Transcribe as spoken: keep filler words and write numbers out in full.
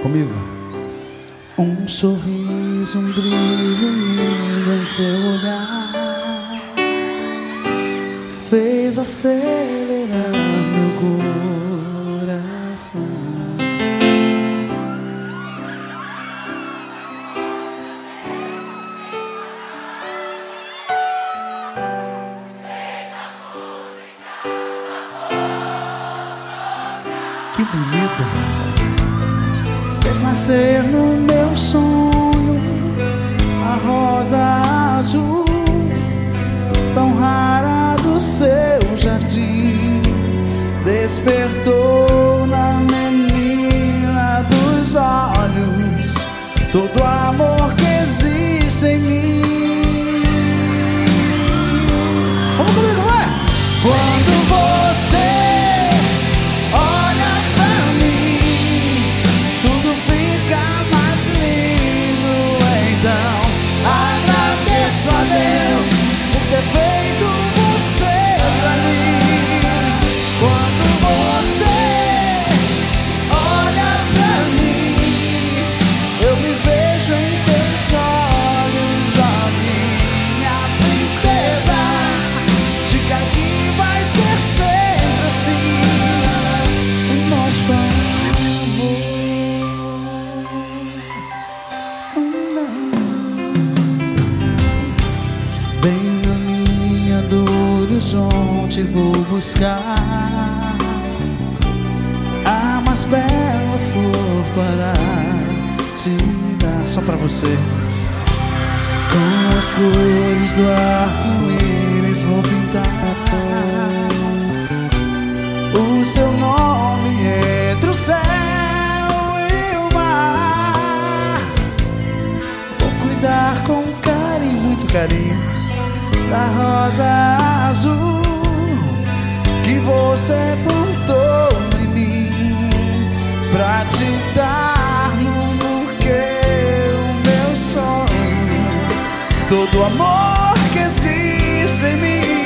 Comigo. Um sorriso, um brilho lindo em seu olhar fez acelerar meu coração. Que bonito. Fez nascer no meu sonho a rosa azul, tão rara do seu jardim. Despertou na menina dos olhos todo o amor que existe em mim. Vamos comigo, vai! Quando você ter feito você pra mim. Quando você olha pra mim, eu me vejo em teus olhos, ó minha princesa. Diga que vai ser sempre assim o nosso amor. Bem do horizonte vou buscar a mais bela flor para te dar, só pra você. Com as cores do arco-íris vou pintar o seu nome entre o céu e o mar. Vou cuidar com carinho, muito carinho, da rosa azul que você plantou em mim, pra te dar no buquê o meu sonho, todo o amor que existe em mim.